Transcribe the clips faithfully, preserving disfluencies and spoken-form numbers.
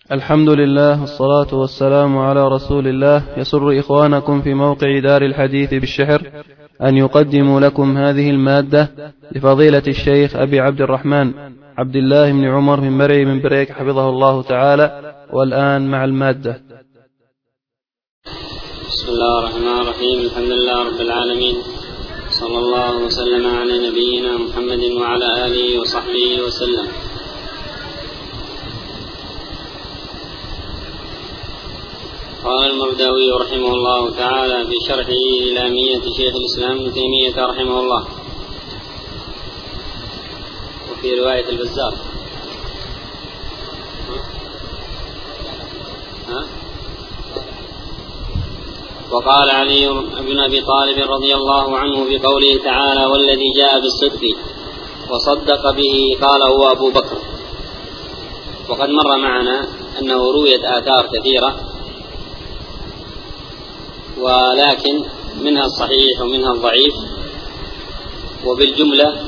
الحمد لله والصلاة والسلام على رسول الله. يسر إخوانكم في موقع دار الحديث بالشحر أن يقدموا لكم هذه المادة لفضيلة الشيخ أبي عبد الرحمن عبد الله بن عمر من مرعي من بريك حفظه الله تعالى. والآن مع المادة. بسم الله الرحمن الرحيم. الحمد لله رب العالمين، صلى الله وسلم على نبينا محمد وعلى آله وصحبه وسلم. قال المرداوي رحمه الله تعالى في شرحه للامية شيخ الإسلام ابن تيمية رحمه الله، وفي رواية البزار ها؟ وقال علي بن أبي طالب رضي الله عنه بقوله تعالى: والذي جاء بالصدق وصدق به قال هو أبو بكر. وقد مر معنا أنه رويت آثار كثيرة، ولكن منها الصحيح ومنها الضعيف. وبالجملة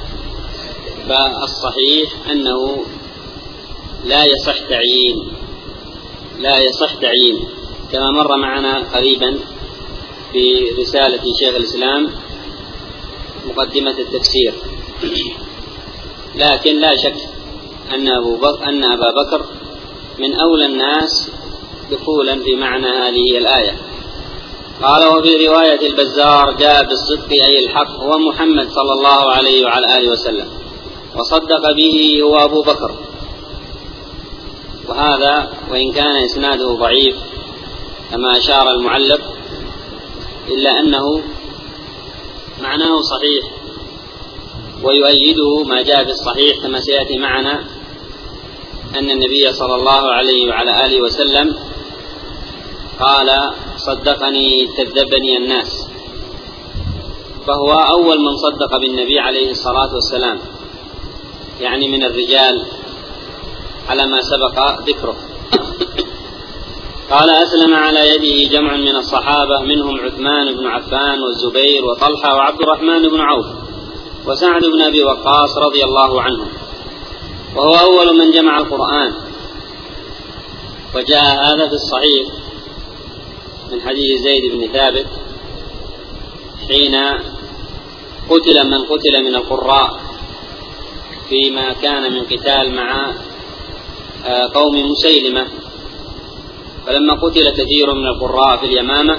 فالصحيح أنه لا يصح تعيين لا يصح تعيين كما مر معنا قريبا في رسالة شيخ الإسلام مقدمة التفسير. لكن لا شك أن أبو بكر أن أبا بكر من أولى الناس دخولا في معنى هذه الآية. قال: وفي رواية البزار جاء بالصدق أي الحق هو محمد صلى الله عليه وعلى آله وسلم، وصدق به هو أبو بكر. وهذا وإن كان إسناده ضعيف كما أشار المعلق، إلا أنه معناه صحيح، ويؤيده ما جاء في الصحيح كما سيأتي معنا أن النبي صلى الله عليه وعلى آله وسلم قال: صدقني كذبني الناس. فهو أول من صدق بالنبي عليه الصلاة والسلام، يعني من الرجال على ما سبق ذكره. قال: أسلم على يده جمع من الصحابة، منهم عثمان بن عفان والزبير وطلحة وعبد الرحمن بن عوف وسعد بن أبي وقاص رضي الله عنهم. وهو أول من جمع القرآن. وجاء هذا في الصحيح من حديث زيد بن ثابت حين قتل من قتل من القراء فيما كان من قتال مع قوم مسيلمة. فلما قتل كثير من القراء في اليمامة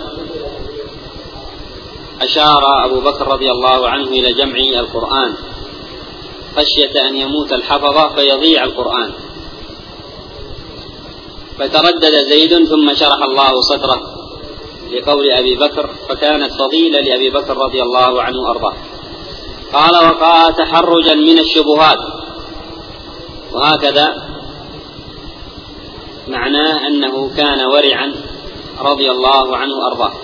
أشار أبو بكر رضي الله عنه إلى جمع القرآن خشية أن يموت الحفظة فيضيع القرآن. فتردد زيد ثم شرح الله صدره لقول أبي بكر، فكانت فضيلة لأبي بكر رضي الله عنه وأرضاه. قال: وقع تحرجا من الشبهات. وهكذا معناه أنه كان ورعا رضي الله عنه وأرضاه،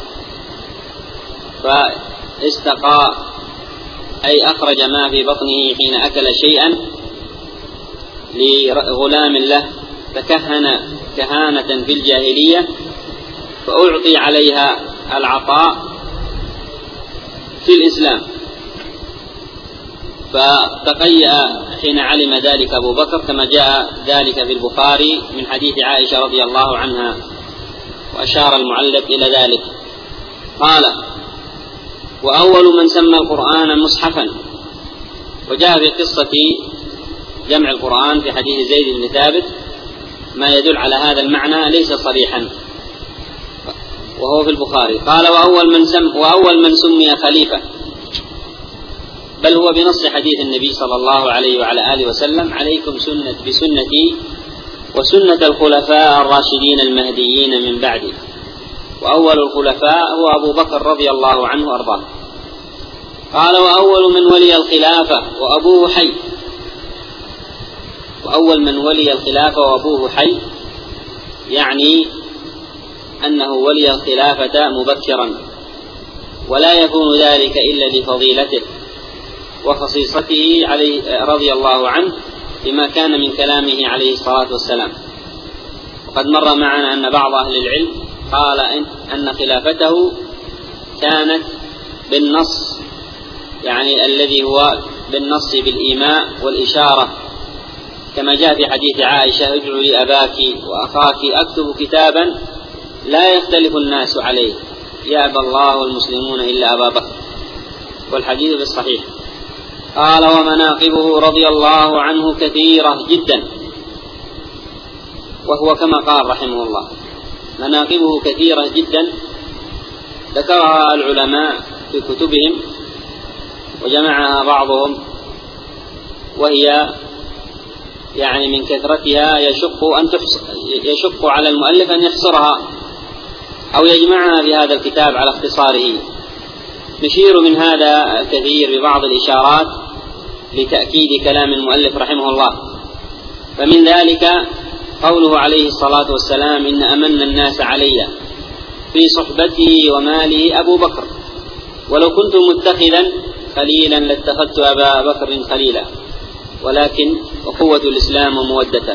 فاستقى أي أخرج ما في بطنه حين أكل شيئا لغلام له تكهن كهانة في الجاهلية، فأعطي عليها العطاء في الإسلام. فتقيأ حين علم ذلك أبو بكر، كما جاء ذلك في البخاري من حديث عائشة رضي الله عنها، وأشار المعلق إلى ذلك. قال: وأول من سمى القرآن مصحفا. وجاء في قصة جمع القرآن في حديث زيد بن ثابت ما يدل على هذا المعنى ليس صريحا، وهو في البخاري. قال: وأول من سم وأول من سمي خليفة، بل هو بنص حديث النبي صلى الله عليه وعلى آله وسلم: عليكم سنة بسنتي وسنة الخلفاء الراشدين المهديين من بعدي. وأول الخلفاء هو أبو بكر رضي الله عنه وأرضاه. قال: وأول من ولي الخلافة وأبوه حي. وأول من ولي الخلافة وأبوه حي يعني أنه ولي الخلافة مبكرا، ولا يكون ذلك إلا لفضيلته وخصيصته عليه رضي الله عنه بما كان من كلامه عليه الصلاة والسلام. وقد مر معنا أن بعض أهل العلم قال أن خلافته كانت بالنص، يعني الذي هو بالنص بالإيماء والإشارة كما جاء في حديث عائشة: ادعوا لأباك وأخاك أكتب كتابا لا يختلف الناس عليه يأبى الله والمسلمون إلا أبا بكر، والحديث في الصحيح. قال: ومناقبه رضي الله عنه كثيرة جدا، وهو كما قال رحمه الله: مناقبه كثيرة جدا ذكرها العلماء في كتبهم وجمعها بعضهم، وهي يعني من كثرتها يشق أن تحصر يشق على المؤلف أن يحصرها أو يجمعها في هذا الكتاب على اختصاره. نشير من هذا الكثير ببعض الإشارات لتأكيد كلام المؤلف رحمه الله. فمن ذلك قوله عليه الصلاة والسلام: إن أمن الناس علي في صحبتي ومالي أبو بكر، ولو كنت متخذا خليلا لاتخذت أبا بكر خليلا، ولكن وقوة الإسلام ومودته.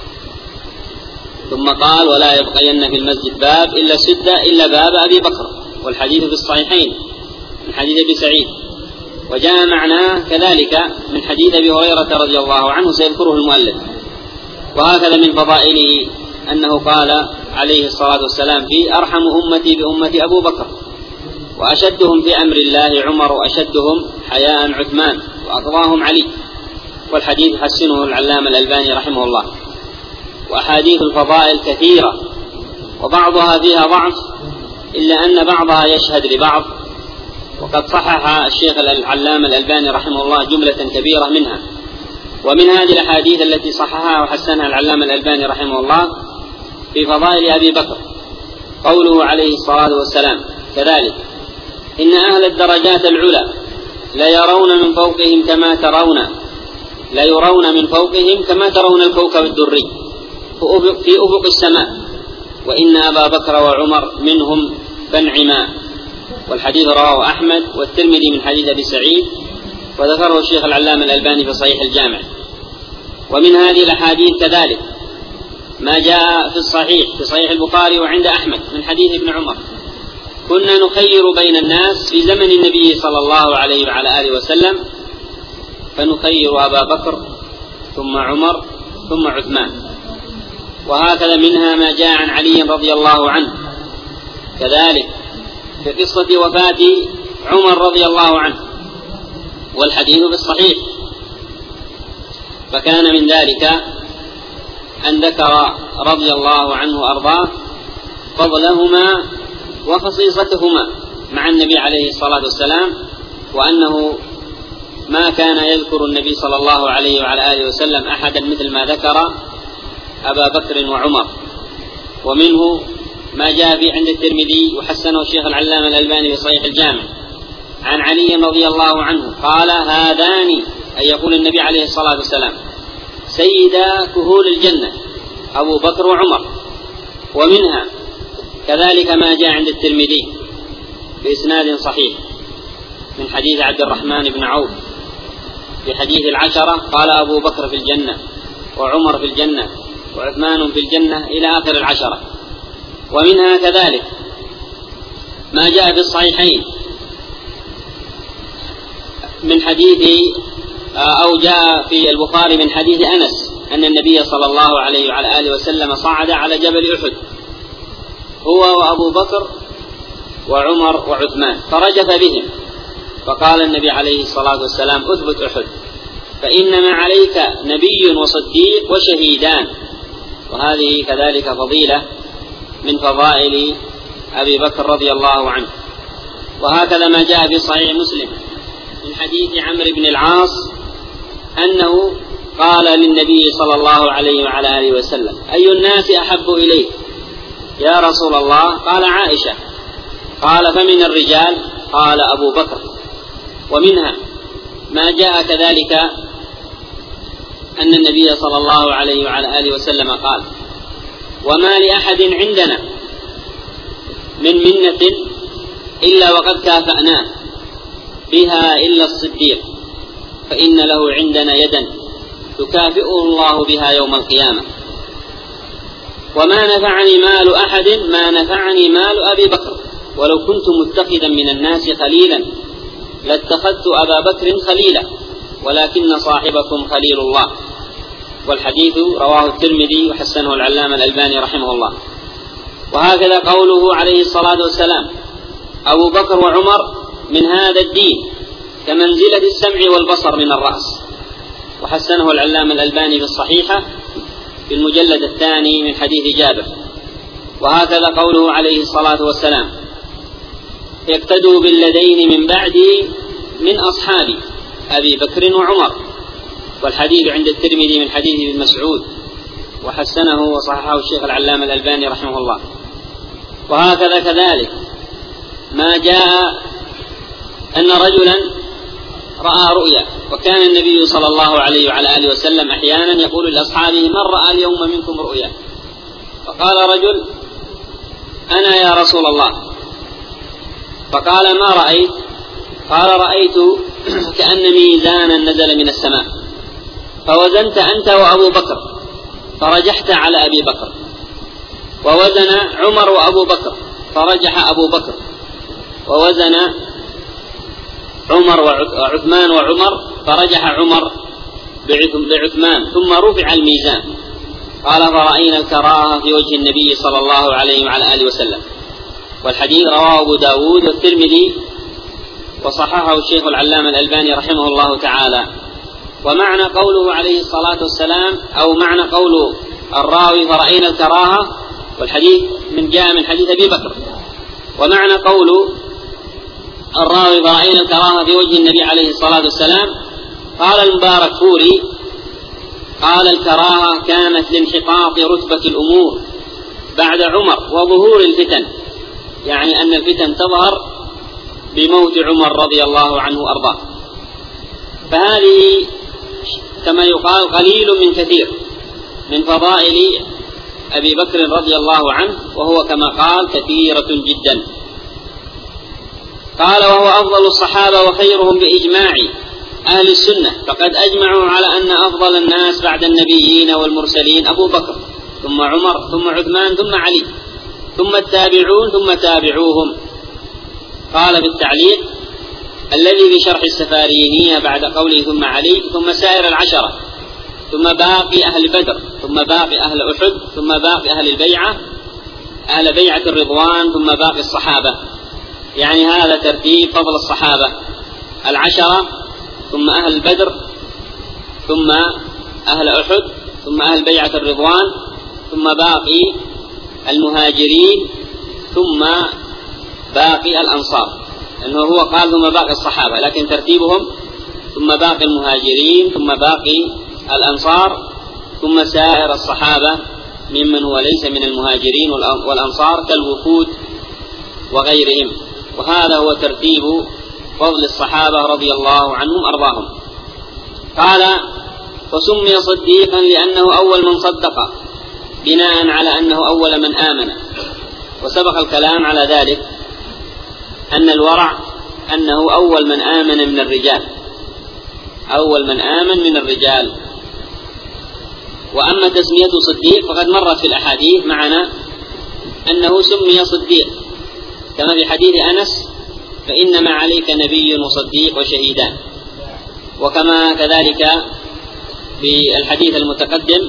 ثم قال: ولا يبقين في المسجد باب إلا سد إلا باب أبي بكر، والحديث في الصحيحين من حديث أبي سعيد. وجاء معناه كذلك من حديث أبي هريرة رضي الله عنه سيذكره المؤلف. وهكذا من فضائله أنه قال عليه الصلاة والسلام: في أرحم أمتي بأمتي أبو بكر، وأشدهم في أمر الله عمر، وأشدهم حياء عثمان، وأقضاهم علي. والحديث حسنه العلامة الألباني رحمه الله. وأحاديث الفضائل كثيرة، وبعضها فيها ضعف، إلا أن بعضها يشهد لبعض، وقد صحح الشيخ العلامة الألباني رحمه الله جملة كبيرة منها. ومن هذه الأحاديث التي صححها وحسنها العلامة الألباني رحمه الله في فضائل أبي بكر قوله عليه الصلاة والسلام كذلك: إن أهل الدرجات العلى لا يرون من فوقهم كما ترون لا يرون من فوقهم كما ترون الكوكب الدري في أفق السماء، وإن أبا بكر وعمر منهم فانعما. والحديث رواه أحمد والترمذي من حديث أبي سعيد، وذكره الشيخ العلامة الألباني في صحيح الجامع. ومن هذه الأحاديث كذلك ما جاء في الصحيح في صحيح البخاري وعند أحمد من حديث ابن عمر: كنا نخير بين الناس في زمن النبي صلى الله عليه وعلى آله وسلم، فنخير أبا بكر ثم عمر ثم عثمان. وهكذا منها ما جاء عن علي رضي الله عنه كذلك في قصة وفاة عمر رضي الله عنه، والحديث بالصحيح. فكان من ذلك أن ذكر رضي الله عنه وأرضاه فضلهما وخصيصتهما مع النبي عليه الصلاة والسلام، وأنه ما كان يذكر النبي صلى الله عليه وعلى آله وسلم أحدا مثل ما ذكر أبا بكر وعمر. ومنه ما جاء في عند الترمذي وحسنه الشيخ العلامة الألباني في صحيح الجامع عن علي رضي الله عنه قال: هذان، أي يقول النبي عليه الصلاة والسلام، سيدا كهول الجنة أبو بكر وعمر. ومنها كذلك ما جاء عند الترمذي بإسناد صحيح من حديث عبد الرحمن بن عوف في حديث العشرة: قال أبو بكر في الجنة، وعمر في الجنة، وعثمان في الجنة، إلى آخر العشرة. ومنها كذلك ما جاء في الصحيحين من حديث أو جاء في البخاري من حديث أنس أن النبي صلى الله عليه وعلى آله وسلم صعد على جبل أحد هو وأبو بكر وعمر وعثمان فرجف بهم، فقال النبي عليه الصلاة والسلام: اثبت أحد، فإنما عليك نبي وصديق وشهيدان. وهذه كذلك فضيلة من فضائل أبي بكر رضي الله عنه. وهكذا ما جاء في صحيح مسلم من حديث عمرو بن العاص أنه قال للنبي صلى الله عليه وعلى آله وسلم: أي الناس أحب إليك يا رسول الله؟ قال: عائشة. قال: فمن الرجال؟ قال: أبو بكر. ومنها ما جاء كذلك أن النبي صلى الله عليه وعلى آله وسلم قال: وما لأحد عندنا من منة إلا وقد كافأناه بها إلا الصديق، فإن له عندنا يدا تكافئه الله بها يوم القيامة. وما نفعني مال أحد ما نفعني مال أبي بكر، ولو كنت متخذا من الناس خليلا لاتخذت أبا بكر خليلا، ولكن صاحبكم خليل الله. والحديث رواه الترمذي وحسنه العلامة الألباني رحمه الله. وهكذا قوله عليه الصلاة والسلام: أبو بكر وعمر من هذا الدين كمنزلة السمع والبصر من الرأس، وحسنه العلامة الألباني في الصحيحة في المجلد الثاني من حديث جابر. وهكذا قوله عليه الصلاة والسلام: يقتدوا بالذين من بعدي من أصحابي أبي بكر وعمر، والحديث عند الترمذي من حديث ابن مسعود، وحسنه وصححه الشيخ العلامة الألباني رحمه الله. وهكذا كذلك ما جاء أن رجلا رأى رؤيا، وكان النبي صلى الله عليه وعلى آله وسلم أحيانا يقول لأصحابه: من رأى اليوم منكم رؤيا؟ فقال رجل: أنا يا رسول الله. فقال: ما رأيت؟ قال: رأيت كأن ميزانا نزل من السماء، فوزنت أنت وأبو بكر فرجحت على أبي بكر، ووزن عمر وأبو بكر فرجح أبو بكر، ووزن عمر وعثمان وعمر فرجح عمر بعثمان، ثم رفع الميزان. قال: فرأينا الكراهة في وجه النبي صلى الله عليه وعلى آله وسلم. والحديث رواه أبو داود والترمذي وصححه الشيخ العلامة الألباني رحمه الله تعالى. ومعنى قوله عليه الصلاة والسلام، أو معنى قول الراوي فرأينا الكراهة، والحديث من جاء من حديث أبي بكر، ومعنى قول الراوي فرأينا الكراهة في وجه النبي عليه الصلاة والسلام، قال المبارك فوري: قال: الكراهة كانت لانحطاط رتبة الأمور بعد عمر وظهور الفتن، يعني أن الفتن تظهر بموت عمر رضي الله عنه أرضاه. فهذه كما يقال قليل من كثير من فضائل أبي بكر رضي الله عنه، وهو كما قال كثيرة جدا. قال: وهو أفضل الصحابة وخيرهم بإجماع أهل السنة، فقد أجمعوا على أن أفضل الناس بعد النبيين والمرسلين أبو بكر، ثم عمر، ثم عثمان، ثم علي، ثم التابعون، ثم تابعوهم. قال بالتعليق: الذي بشرح السفارينية بعد قوله ثم علي، ثم سائر العشرة، ثم باقي أهل بدر، ثم باقي أهل أحد، ثم باقي أهل البيعة، أهل بيعة الرضوان، ثم باقي الصحابة. يعني هذا ترتيب فضل الصحابة: العشرة، ثم أهل بدر، ثم أهل أحد، ثم أهل بيعة الرضوان، ثم باقي المهاجرين، ثم باقي الأنصار. لأنه هو قال ثم باقي الصحابة، لكن ترتيبهم: ثم باقي المهاجرين، ثم باقي الأنصار، ثم سائر الصحابة ممن هو ليس من المهاجرين والأنصار كالوفود وغيرهم. وهذا هو ترتيب فضل الصحابة رضي الله عنهم أرضاهم. قال: وسمي صديقا لأنه أول من صدق، بناء على أنه أول من آمن. وسبق الكلام على ذلك أن الورع أنه أول من آمن من الرجال، أول من آمن من الرجال. وأما تسميته صديق فقد مرت في الأحاديث معنا أنه سمي صديق، كما في حديث أنس: فإنما عليك نبي وصديق وشهيدان. وكما كذلك في الحديث المتقدم: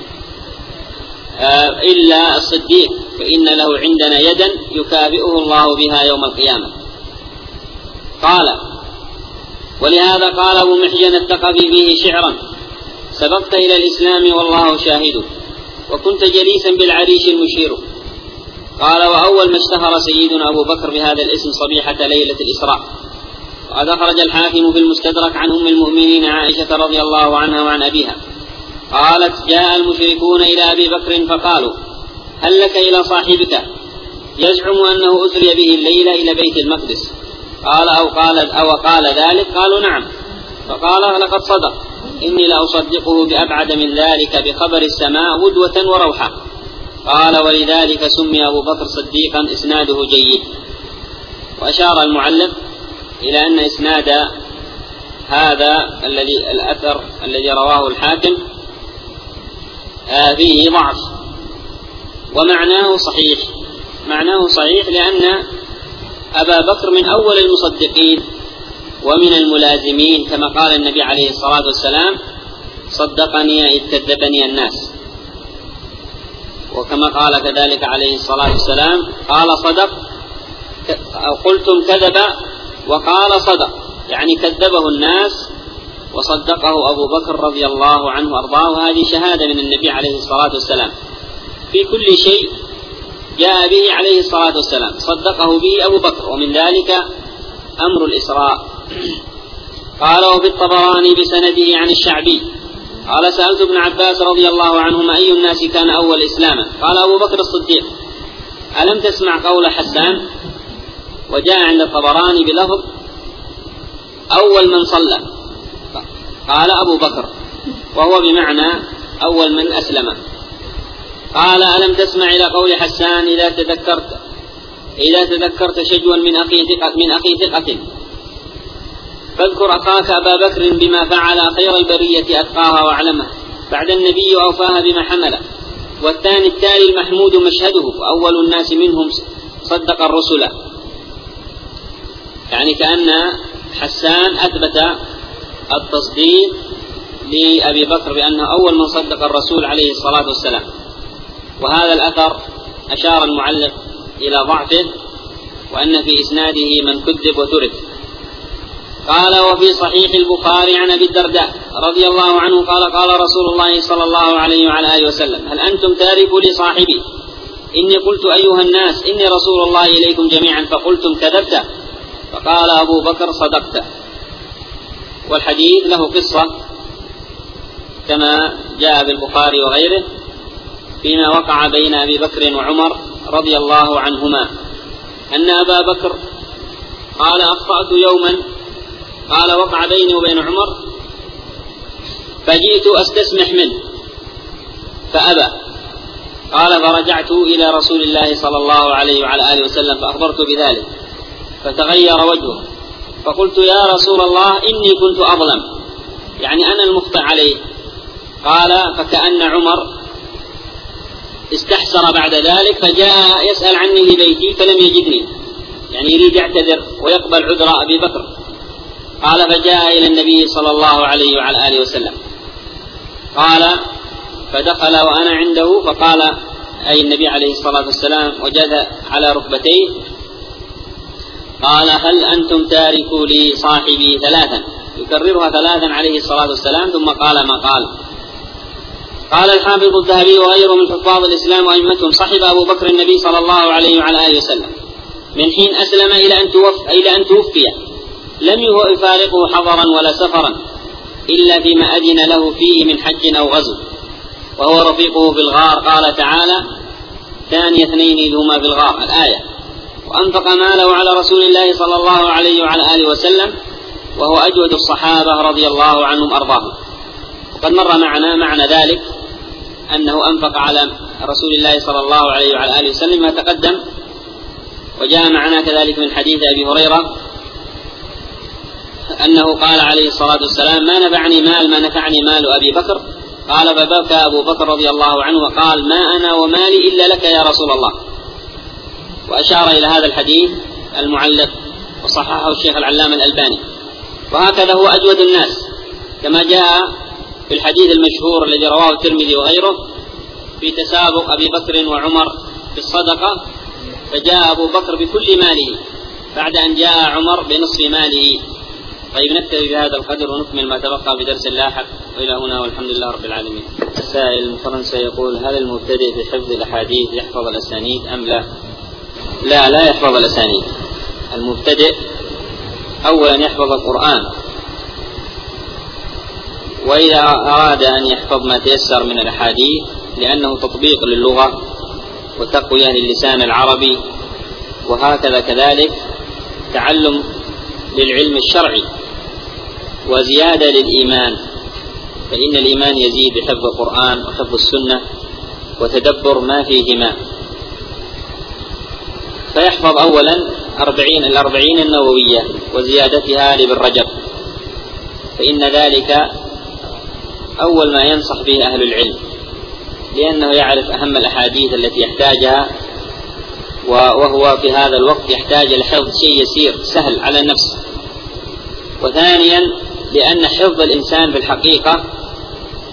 إلا الصديق فإن له عندنا يدا يكافئه الله بها يوم القيامة. قال: ولهذا قال أبو محجن الثقفي فيه شعرا: سبقت إلى الإسلام والله شاهد، وكنت جليسا بالعريش المشير. قال: وأول ما اشتهر سيدنا أبو بكر بهذا الاسم صبيحة ليلة الإسراء. وقد أخرج الحاكم في المستدرك عن أم المؤمنين عائشة رضي الله عنها وعن أبيها قالت: جاء المشركون إلى أبي بكر فقالوا: هل لك إلى صاحبك يزعم أنه أسري به الليلة إلى بيت المقدس؟ قال: أو قال, أو قال ذلك؟ قالوا: نعم. فقال: لقد صدق، إني لأصدقه بأبعد من ذلك بخبر السماء غدوة وروحة. قال: ولذلك سمي أبو بكر صديقا، إسناده جيد. وأشار المعلق إلى أن إسناد هذا الذي الأثر الذي رواه الحاكم فيه ضعف، ومعناه صحيح، معناه صحيح لأن أبا بكر من أول المصدقين ومن الملازمين، كما قال النبي عليه الصلاة والسلام: صدقني إذ كذبني الناس. وكما قال كذلك عليه الصلاة والسلام قال صدق، أو قلتم كذب وقال صدق، يعني كذبه الناس وصدقه أبو بكر رضي الله عنه وأرضاه. هذه شهادة من النبي عليه الصلاة والسلام في كل شيء جاء به عليه الصلاة والسلام، صدقه به أبو بكر. ومن ذلك أمر الإسراء. قال وفي الطبراني بسنده عن الشعبي قال سألت ابن عباس رضي الله عنهما أي الناس كان أول إسلاما؟ قال أبو بكر الصديق. ألم تسمع قول حسان؟ وجاء عند الطبراني بلفظ أول من صلى، قال أبو بكر، وهو بمعنى أول من أسلم. قال ألم تسمع إلى قول حسان إذا تذكرت إذا تذكرت شجوا من أخي ثقة من أخي ثقة فاذكر أخاك أبا بكر بما فعل خير البرية أتقاها وأعلمها بعد النبي أوفاها بما حمل، والثاني التالي المحمود مشهده وأول الناس منهم صدق الرسل. يعني كأن حسان أثبت التصديق لأبي بكر بأنه أول من صدق الرسول عليه الصلاة والسلام. وهذا الأثر أشار المعلق إلى ضعفه وأن في إسناده من كذب وترك. قال وفي صحيح البخاري عن أبي الدرداء رضي الله عنه قال قال رسول الله صلى الله عليه وعلى آله وسلم هل أنتم تاركوا لصاحبي؟ إني قلت أيها الناس إني رسول الله إليكم جميعا فقلتم كذبت، فقال أبو بكر صدقت. والحديث له قصة كما جاء بالبخاري وغيره فيما وقع بين أبي بكر وعمر رضي الله عنهما، أن أبا بكر قال أخطأت يوما، قال وقع بيني وبين عمر فجئت أستسمح منه فأبى، قال فرجعت إلى رسول الله صلى الله عليه وعلى آله وسلم فأخبرت بذلك فتغير وجهه، فقلت يا رسول الله إني كنت أظلم، يعني أنا المخطئ عليه. قال فكأن عمر استحسر بعد ذلك فجاء يسأل عني لبيتي فلم يجدني، يعني يريد يعتذر ويقبل عذر أبي بكر. قال فجاء إلى النبي صلى الله عليه وعلى آله وسلم، قال فدخل وأنا عنده فقال أي النبي عليه الصلاة والسلام وجد على ركبتيه قال هل أنتم تاركوا لي صاحبي ثلاثا، يكررها ثلاثا عليه الصلاة والسلام ثم قال ما قال. قال الحافظ الذهبي وغيره من حفاظ الإسلام وأئمتهم صحب أبو بكر النبي صلى الله عليه وعلى آله وسلم من حين أسلم إلى أن توفي, إلى أن توفي لم يفارقه حضرا ولا سفرا إلا فيما أذن له فيه من حج أو غزو، وهو رفيقه في الغار. قال تعالى ثاني اثنين إذ هما في الغار الآية. وأنفق ماله على رسول الله صلى الله عليه وعلى آله وسلم وهو أجود الصحابة رضي الله عنهم أرضاهم. وقد مر معنا معنى ذلك أنه أنفق على رسول الله صلى الله عليه وعلى آله وسلم ما تقدم. وجاء معنا كذلك من حديث أبي هريرة أنه قال عليه الصلاة والسلام ما نفعني مال ما نفعني مال أبي بكر. قال فبكى أبو بكر رضي الله عنه وقال ما أنا ومالي إلا لك يا رسول الله. وأشار إلى هذا الحديث المعلق وصححه الشيخ العلامة الألباني. وهكذا هو أجود الناس كما جاء في الحديث المشهور الذي رواه الترمذي وغيره في تسابق أبي بكر وعمر في الصدقة، فجاء أبو بكر بكل ماله بعد أن جاء عمر بنصف ماله. طيب نكتفي بهذا القدر ونكمل ما تبقى بدرس لاحق، وإلى هنا والحمد لله رب العالمين. السائل من فرنسا يقول هل المبتدئ في حفظ الأحاديث يحفظ الأسانيد أم لا؟ لا لا يحفظ الأسانيد. المبتدئ أولا يحفظ القرآن، وإذا أراد أن يحفظ ما تيسر من الأحاديث لأنه تطبيق للغة وتقوية للسان العربي، وهكذا كذلك تعلم للعلم الشرعي وزيادة للإيمان، فإن الإيمان يزيد بحفظ القرآن وحفظ السنة وتدبر ما فيهما. فيحفظ أولا أربعين الأربعين النووية وزيادتها لابن رجب، فإن ذلك أول ما ينصح به أهل العلم، لأنه يعرف أهم الأحاديث التي يحتاجها، وهو في هذا الوقت يحتاج لحفظ شيء يسير سهل على النفس. وثانيا لأن حفظ الإنسان بالحقيقة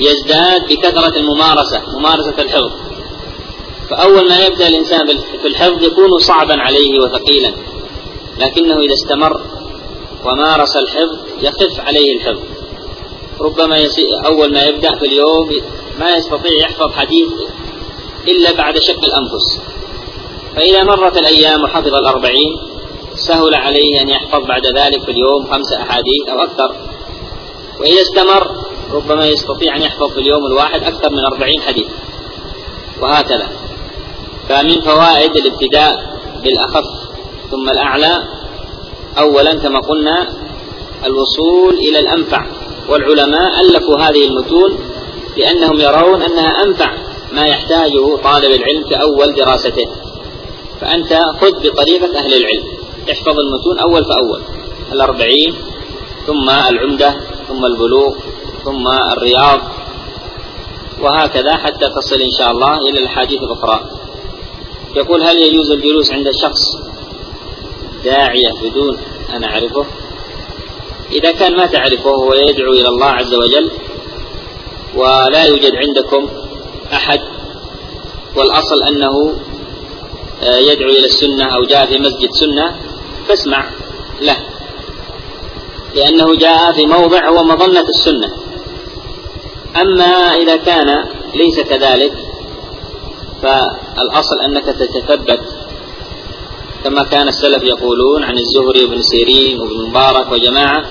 يزداد بكثرة الممارسة، ممارسة الحفظ. فأول ما يبدأ الإنسان في الحفظ يكون صعبا عليه وثقيلا، لكنه إذا استمر ومارس الحفظ يخف عليه الحفظ. ربما أول ما يبدأ في اليوم ما يستطيع يحفظ حديث إلا بعد شق الأنفس، فإذا مرت الأيام وحفظ الأربعين سهل عليه أن يحفظ بعد ذلك في اليوم خمس أحاديث أو أكثر. وإذا استمر ربما يستطيع أن يحفظ في اليوم الواحد أكثر من أربعين حديث، وهكذا. فمن فوائد الابتداء بالأخف ثم الأعلى أولا كما قلنا الوصول إلى الأنفع، والعلماء ألفوا هذه المتون لأنهم يرون أنها أنفع ما يحتاجه طالب العلم كأول دراسته. فأنت خذ بطريقة أهل العلم، احفظ المتون أول فأول، الأربعين ثم العمدة ثم البلوغ ثم الرياض، وهكذا حتى تصل إن شاء الله إلى الحديث الأخرى. يقول: هل يجوز الجلوس عند شخص داعية بدون أن أعرفه؟ إذا كان ما تعرفه ويدعو إلى الله عز وجل ولا يوجد عندكم أحد، والأصل أنه يدعو إلى السنة أو جاء في مسجد سنة، فاسمع له، لأنه جاء في موضع هو مظنة السنة. أما إذا كان ليس كذلك فالأصل أنك تتثبت، كما كان السلف يقولون عن الزهري وابن سيرين وابن مبارك وجماعة: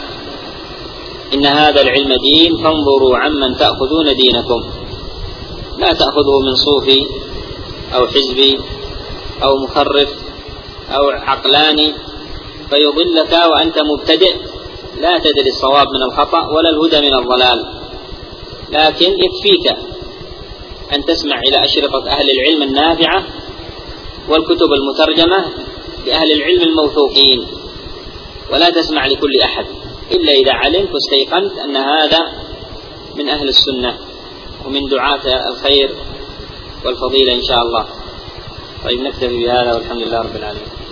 إن هذا العلم دين فانظروا عمن تأخذون دينكم، لا تأخذه من صوفي أو حزبي أو مخرف أو عقلاني فيضلك وأنت مبتدئ لا تدري الصواب من الخطأ ولا الهدى من الضلال. لكن يكفيك أن تسمع إلى أشرطة أهل العلم النافعة والكتب المترجمة لأهل العلم الموثوقين، ولا تسمع لكل أحد إلا إذا علمت واستيقنت أن هذا من أهل السنة ومن دعاة الخير والفضيلة إن شاء الله. طيب، نكتفي بهذا والحمد لله رب العالمين.